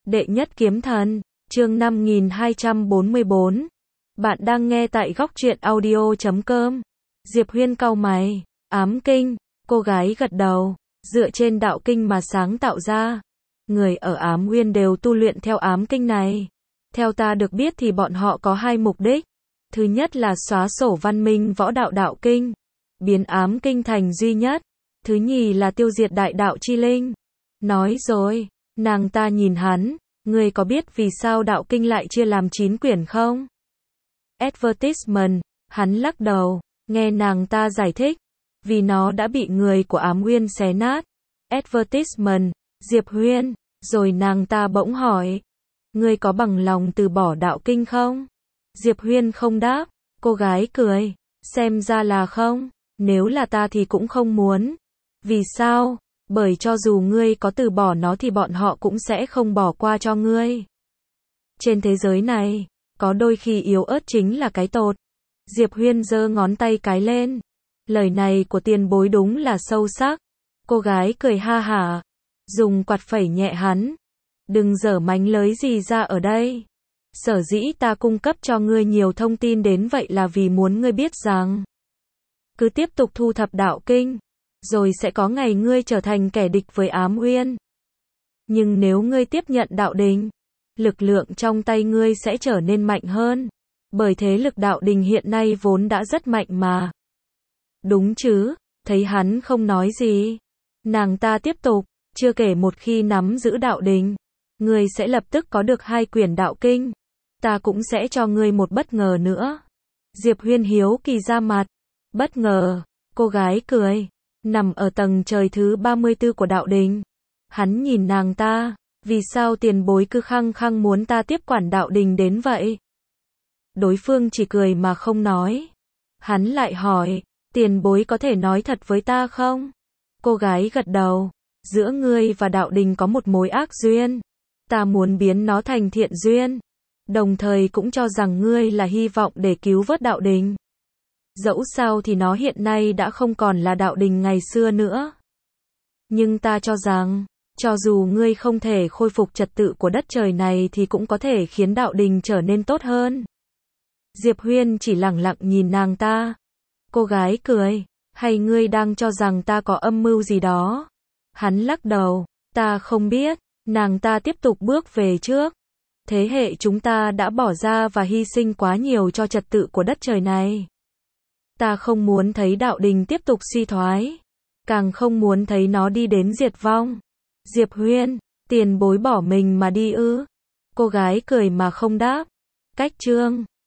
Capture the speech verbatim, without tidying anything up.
Đệ nhất kiếm thần, chương năm nghìn hai trăm bốn mươi bốn. Bạn đang nghe tại góc truyện audio chấm com. Diệp Huyên cau mày, ám kinh, cô gái gật đầu, dựa trên đạo kinh mà sáng tạo ra. Người ở ám nguyên đều tu luyện theo ám kinh này. Theo ta được biết thì bọn họ có hai mục đích. Thứ nhất là xóa sổ văn minh võ đạo đạo kinh, biến ám kinh thành duy nhất. Thứ nhì là tiêu diệt đại đạo chi linh. Nói rồi, nàng ta nhìn hắn, ngươi có biết vì sao đạo kinh lại chia làm chín quyển không? Advertisement, hắn lắc đầu, nghe nàng ta giải thích, vì nó đã bị người của ám nguyên xé nát. Advertisement, Diệp Huyên, rồi nàng ta bỗng hỏi, ngươi có bằng lòng từ bỏ đạo kinh không? Diệp Huyên không đáp, cô gái cười, xem ra là không, nếu là ta thì cũng không muốn. Vì sao? Bởi cho dù ngươi có từ bỏ nó thì bọn họ cũng sẽ không bỏ qua cho ngươi. Trên thế giới này, có đôi khi yếu ớt chính là cái tột. Diệp Huyên giơ ngón tay cái lên. Lời này của tiền bối đúng là sâu sắc. Cô gái cười ha hả, dùng quạt phẩy nhẹ hắn. Đừng giở mánh lới gì ra ở đây. Sở dĩ ta cung cấp cho ngươi nhiều thông tin đến vậy là vì muốn ngươi biết rằng, cứ tiếp tục thu thập đạo kinh, rồi sẽ có ngày ngươi trở thành kẻ địch với ám nguyên. Nhưng nếu ngươi tiếp nhận đạo đình, lực lượng trong tay ngươi sẽ trở nên mạnh hơn. Bởi thế lực đạo đình hiện nay vốn đã rất mạnh mà. Đúng chứ, thấy hắn không nói gì. Nàng ta tiếp tục, chưa kể một khi nắm giữ đạo đình, ngươi sẽ lập tức có được hai quyển đạo kinh. Ta cũng sẽ cho ngươi một bất ngờ nữa. Diệp Huyên hiếu kỳ ra mặt. Bất ngờ, cô gái cười. Nằm ở tầng trời thứ ba mươi tư của đạo đình. Hắn nhìn nàng ta, vì sao tiền bối cứ khăng khăng muốn ta tiếp quản đạo đình đến vậy? Đối phương chỉ cười mà không nói. Hắn lại hỏi, tiền bối có thể nói thật với ta không? Cô gái gật đầu, giữa ngươi và đạo đình có một mối ác duyên. Ta muốn biến nó thành thiện duyên. Đồng thời cũng cho rằng ngươi là hy vọng để cứu vớt đạo đình. Dẫu sao thì nó hiện nay đã không còn là đạo đình ngày xưa nữa. Nhưng ta cho rằng, cho dù ngươi không thể khôi phục trật tự của đất trời này thì cũng có thể khiến đạo đình trở nên tốt hơn. Diệp Huyên chỉ lẳng lặng nhìn nàng ta. Cô gái cười, hay ngươi đang cho rằng ta có âm mưu gì đó? Hắn lắc đầu, ta không biết. Nàng ta tiếp tục bước về trước. Thế hệ chúng ta đã bỏ ra và hy sinh quá nhiều cho trật tự của đất trời này. Ta không muốn thấy đạo đình tiếp tục suy thoái, càng không muốn thấy nó đi đến diệt vong. Diệp Huyên, tiền bối bỏ mình mà đi ư? Cô gái cười mà không đáp. Cách chương